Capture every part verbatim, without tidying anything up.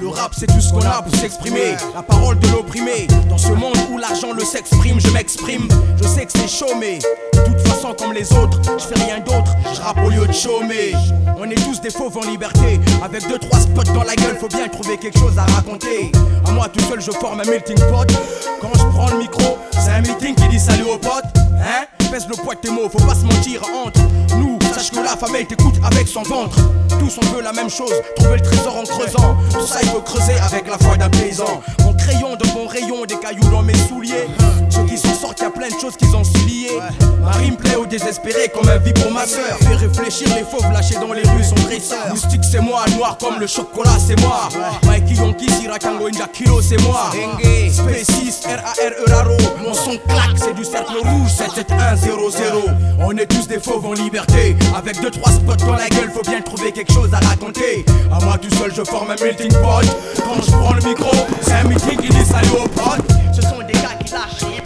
Le rap c'est tout ce qu'on a pour s'exprimer, la parole de l'opprimé. Dans ce monde où l'argent le s'exprime, je m'exprime. Je sais que c'est chômé, de toute façon comme les autres, je fais rien d'autre, je rappe au lieu de chômer. On est tous des fauves en liberté, avec deux trois spots dans la gueule, faut bien trouver quelque chose à raconter. À moi tout seul je forme un melting pot. Quand je prends le micro, c'est un meeting qui dit salut aux potes. Hein? Pèse le poids de tes mots, faut pas se mentir entre nous. Sache que la famille t'écoute avec son ventre. Tous on veut la même chose, trouver le trésor en creusant. Tout ça il faut creuser avec la foi d'un paysan. Mon crayon de mon rayon, des cailloux dans mes souliers. Ceux qui s'en sortent, y'a plein de choses qu'ils ont su lier. Ma rime plaît aux désespérés comme un vibromasseur. Fait réfléchir les fauves lâchés dans les rues sont dresseurs. Mystique c'est moi, noir comme le chocolat c'est moi. Mikey Yonki, Sirakango, Inja Kilo c'est moi. Spécis, R A R E Raro. Mon son claque, c'est du cercle rouge, sept sept un zéro zéro. On est tous des fauves en liberté, avec deux trois spots dans la gueule, faut bien trouver quelque chose à raconter. À moi tout seul je forme un melting pot. Quand je prends le micro, c'est un meeting qui dit salut aux potes. Ce sont des gars qui lâchent rien.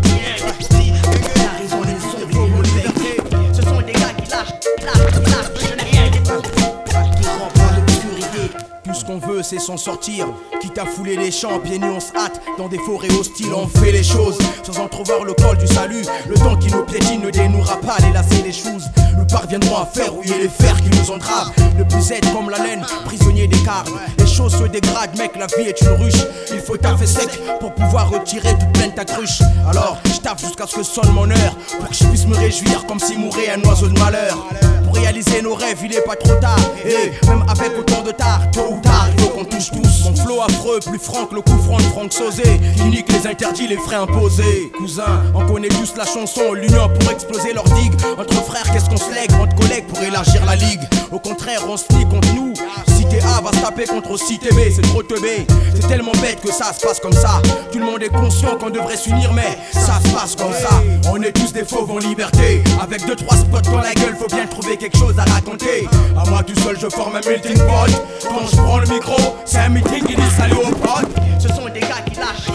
Ils ont des sons fauves en liberté. Ce sont des gars qui lâchent, lâchent, lâchent, je n'ai rien des faux. Qui rentrent dans l'obscurité. Tout ce qu'on veut c'est s'en sortir. Quitte à fouler les champs, pieds nus on se hâte. Dans des forêts hostiles on fait les choses sans entrevoir le col du salut. Le temps qui nous piétine ne dénouera pas les lacets, les choses. Nous parviendrons à faire rouiller les fers qui nous entravent. Ne plus être comme la laine, prisonnier des carnes. Les choses se dégradent mec, la vie est une ruche. Il faut taffer sec pour pouvoir retirer toute pleine ta cruche. Alors je taffe jusqu'à ce que sonne mon heure, pour que je puisse me réjouir comme si mourait un oiseau de malheur. Pour réaliser nos rêves il est pas trop tard. Et même avec autant de tard, tôt ou tard il faut qu'on touche tous. Mon flow affreux, plus franc que le coup franc de Franck Sauzé, qui nique les interdits, les frais imposés. Cousin, on connaît tous la chanson, l'union pour exploser leur digue. Entre frères qu'est-ce qu'on se lègue, entre collègues pour élargir la ligue. Au contraire on se nie contre nous. Cité A va se taper contre Cité B, c'est trop teubé. C'est tellement bête que ça se passe comme ça. Tout le monde est conscient qu'on devrait s'unir mais ça se passe comme ça. On est tous des fauves en liberté, avec deux trois spots dans la gueule, faut bien trouver quelque chose à raconter. À moi tout seul je forme un melting pot. Quand je prends le micro, c'est un meeting qui dit salut aux potes. Ce sont des gars qui lâchent.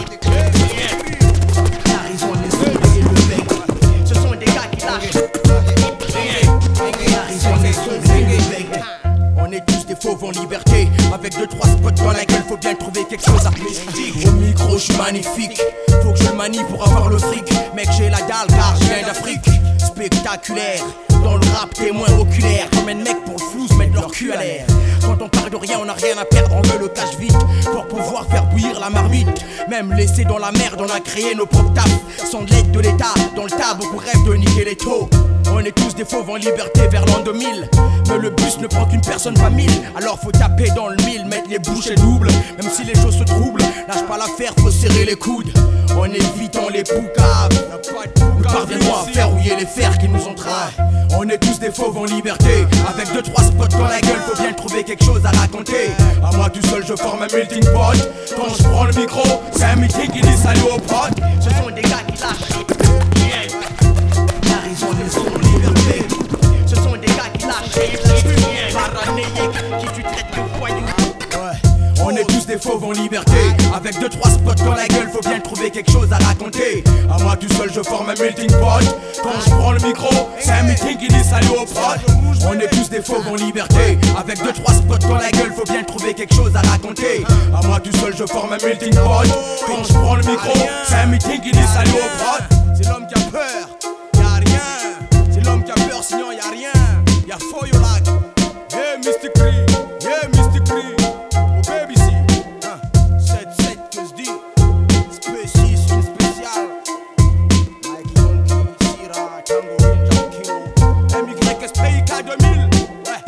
Car ils ont les sons et le bec. Ce sont des gars qui lâchent. Car ils ont les sons et le bec. On est tous des fauves en liberté, avec deux trois spots dans la gueule, faut bien trouver quelque chose à mystique. Au micro je suis magnifique, faut que je le manie pour avoir le fric. Mec j'ai la dalle car je viens d'Afrique. Spectaculaire, dans le rap témoin oculaire. Comme un mec pour le flou se mettre leur cul à l'air. Quand on parle de rien on a rien à perdre, on veut le cash vite pour pouvoir faire bouillir la marmite. Même laissé dans la merde on a créé nos propres tafs. Sans de l'aide de l'état, dans le tas beaucoup rêvent de niquer les taux. On est tous des fauves en liberté vers l'an deux mille. Mais le bus ne prend qu'une personne pas mille. Alors faut taper dans le mille, mettre les bouchées doubles. Même si les choses se troublent, lâche pas l'affaire, faut serrer les coudes. En évitant les poucaves, nous parviendrons à faire rouiller les fers qui nous entravent. On est tous des fauves en liberté, avec deux trois spots dans la gueule, faut bien trouver quelque chose à raconter. À moi tout seul je forme un melting pot. Quand je prends le micro, c'est un meeting qui dit salut aux potes. Ce sont des gars qui lâchent. Car ils ont des sons en liberté. Ce sont des gars qui lâchent. Paranoïaques, qui tu traites de voyous. On est tous des fauves en liberté, avec deux trois spots dans la gueule, faut bien trouver quelque chose à raconter. À moi tout seul je forme un melting pot. Quand je prends le micro, c'est un meeting qui dit salut aux potes. On est tous des fauves en liberté, avec deux trois spots dans la gueule, faut bien trouver quelque chose à raconter. À moi tout seul je forme un melting pot. Quand je prends le micro, c'est un meeting qui dit salut aux potes. C'est l'homme qui a peur, y'a rien. C'est l'homme qui a peur sinon y'a rien. Y'a Foyolag, yeah Mystic Cree, yeah Mystic Cree. Baby si, sept sept que je dis, spécis, une spéciale. Mikey Yonki, Sira, Tango, Inja Kilo, M Y S P I K deux mille, ouais.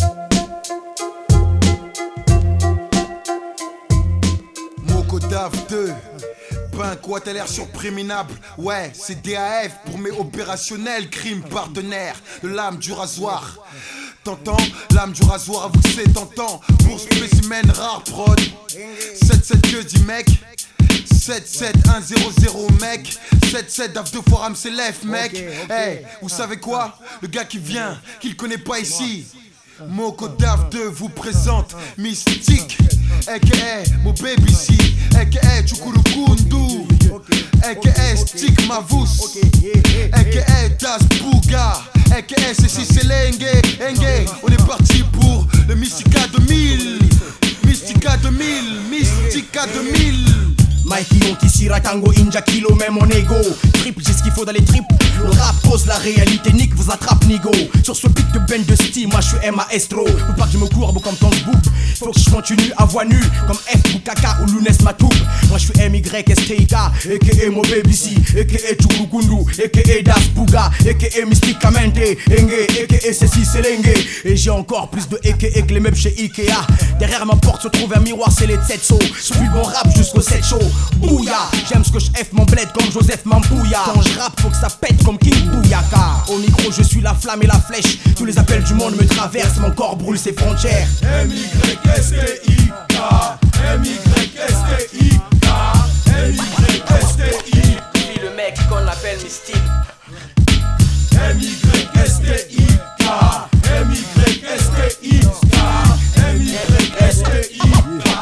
Moko Dave deux, ben quoi t'as l'air surpréminable. Ouais, c'est D A F pour mes opérationnels, crime partenaire de l'âme du rasoir. T'entends, l'âme du rasoir, avoue que c'est tentant. Pour spécimen rare prod. sept sept que dit mec. sept sept un zéro zéro mec. sept sept Dave deux fois Ram c'est left mec. Okay, okay. Hey, vous savez quoi? Le gars qui vient, qu'il connaît pas ici. Moko Dave deux vous présente Mystique, aka mon baby si, aka Chukuru Kundu, aka Stick Mavus, aka Das Bouga, aka Ceci Selenge, Enge. On est parti pour le Mystica deux mille. Mystica deux mille, Mystica deux mille. Mikey on ici Ratango, Inja Kilo, même en ego. Triple, j'ai ce qu'il faut dans les tripes. Le rap cause la réalité, nique vous attrape nigo. Sur ce beat de Ben de Steam, moi je suis M Maestro. Faut pas que je me courbe comme ton boob. Faut que je continue à voix nue, comme F Bukaka ou Lunes Matoub. Moi je suis M Y S T I K, aka Mo Baby C, aka Chukukundu, aka Das Bouga, aka Mysticamente, Enge, aka Ceci Selenge. Et j'ai encore plus de aka que les meubles chez Ikea. Derrière ma porte se trouve un miroir, c'est les Tsetso. Je suis le bon rap jusqu'au sept show. Bouya, j'aime ce que je F mon bled comme Joseph Mambouya. Quand je rappe faut que ça pète comme King Bouyaka. Au micro je suis la flamme et la flèche. Tous les appels du monde me traversent, mon corps brûle ses frontières. M Y S T I K, M Y S T I K, M Y S T I K. Je suis le mec qu'on appelle Mystique. M Y S T I K, M Y S T I K, M Y S T I K.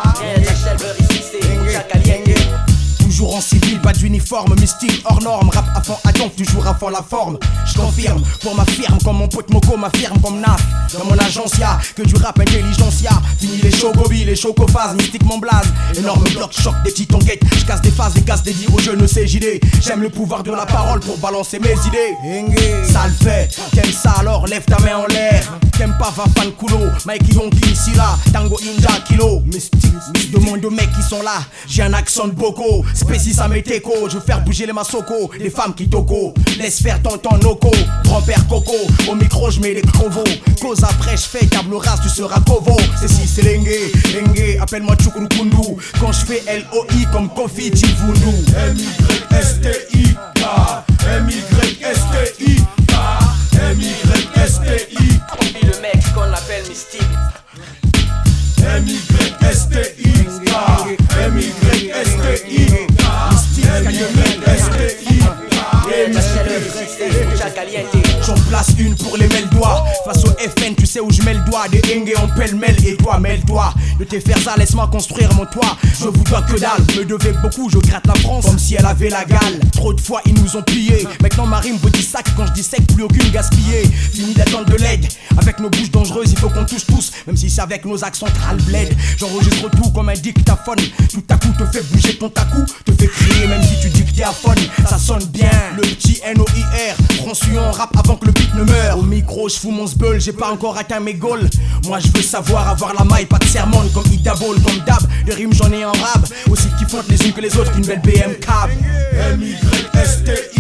Toujours en civil, pas d'uniforme, mystique, hors norme. Rap à fond, à donf, toujours à fond la forme. Je confirme, pour ma firme, comme mon pote Moko m'affirme comme Naf. Dans mon agence, y'a que du rap intelligence, y'a fini les chocobi, les chocophases, mystique mon blaze. Énorme bloc, choc des petites enquêtes. Je casse des phases et casse des dits aux jeunes C J D. J'aime le pouvoir de la parole pour balancer mes idées. Ça le fait, t'aimes ça alors lève ta main en l'air. T'aimes pas va fan coulo, Mikey Yonki ici là, Tango Inja Kilo. Mystique, je demande aux mecs qui sont là, j'ai un accent de Boko. Spécis à mes teco, je veux faire bouger les masoko. Les femmes qui toko, laisse faire tonton Noko. Grand-père Coco, au micro je mets les crovos. Cause après je fais table rase, tu seras Kovo. C'est si c'est Lenge, Lenge, appelle-moi Chukurukundu. Quand je fais L O I comme Kofi Chivundu. M Y S T I K, M Y S T I K, M Y S T I K. Et le mec qu'on appelle Mystique. M Y S T I K, M Y S T I K, M Y S T I K. J'en place une pour les mêle-doigts. Face au F N, tu sais où je mets le doigt. Des Enge en pêle-mêle et toi, mêle-toi. De tes faire ça, laisse-moi construire mon toit. Je vous dois que dalle, me devais beaucoup, je gratte la France comme si elle avait la gale. Trop de fois ils nous ont pillés. Maintenant ma rime vaut dix sacs, quand je dis sec, plus aucune gaspillée. Fini d'attendre de l'aide, avec nos bouches dangereuses, il faut qu'on touche tous. Même si c'est avec nos accents centrales bled. J'enregistre tout comme un dictaphone. Tout à coup te fait bouger ton tacou, te fait crier même si tu dictaphone. Ça sonne bien, le petit N O I R. Prends suivant rap avant que le beat ne meure. Au micro je fous mon sbeul, j'ai pas encore atteint mes goals. Moi je veux savoir avoir la maille, pas de sermon comme Ida Ball, comme Dab. Les rimes j'en ai en rab, aussi qui font les unes que les autres qu'une belle B M cab. M Y S T I